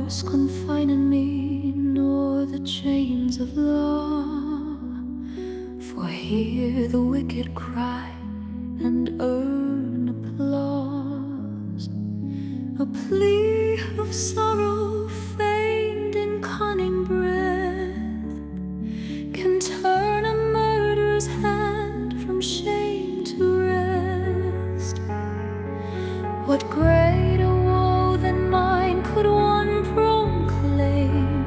bars confining me, nor the chains of law. For here the wicked cry and earn applause, a plea of sorrow feigned in cunning breath can turn a murderer's hand from shame to rest. What greater woe than mine could one proclaim,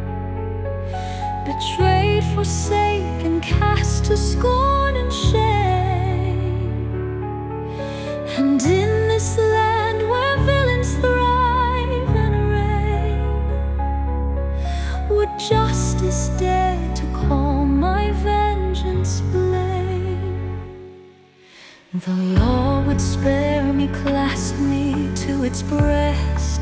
betrayed, forsaken, cast to scorn and shame? And in this land where villains thrive and reign, would justice dare to call my vengeance blame? The law would spare me, clasp me to its breast,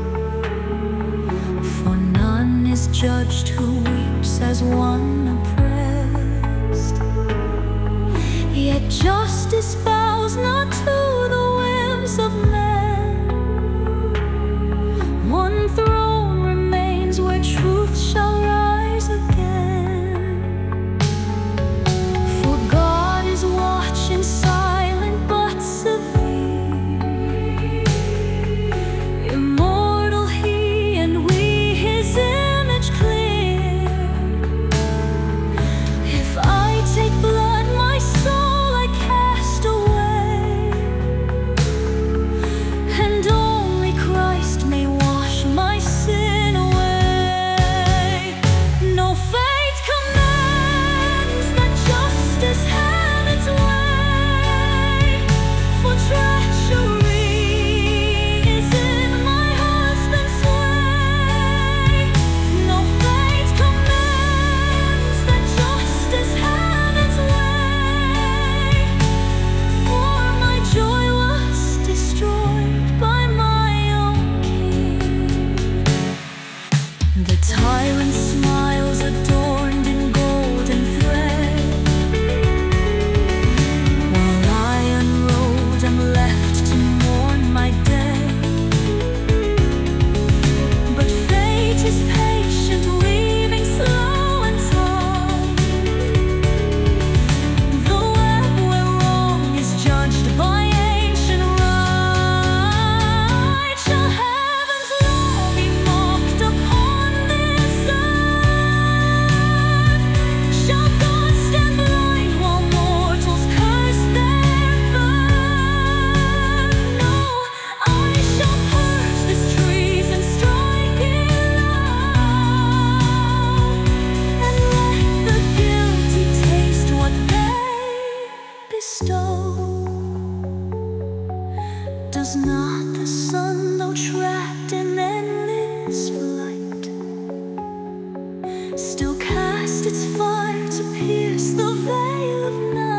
for none is judged who weeps as one oppressed. Yet justice bows not to the whims of men. One throne remains where truth shall rise again. For God is watching, silent but severe. Immortal He, and we His image clear. If I take blood, my soul I cast away, and only Christ may wash my sin away. No fate commands that justice have its way, for treachery is in my husband's sway. No fate commands that justice have its way, for my joy was destroyed by my own king. The tyrant smiles adorned in golden thread, while I unrolled am left to mourn my dead. But fate is patient, weaving slow and tall, the web where wrong is judged by ancient right. Shall heaven's law be mocked upon this earth? Shall God stand blind while mortals curse their birth? No, I shall purge this treason, strike it loud, and let the guilty taste what they bestow. Does not the sun, though trapped in endless flight, still cast its fire to pierce the veil of night?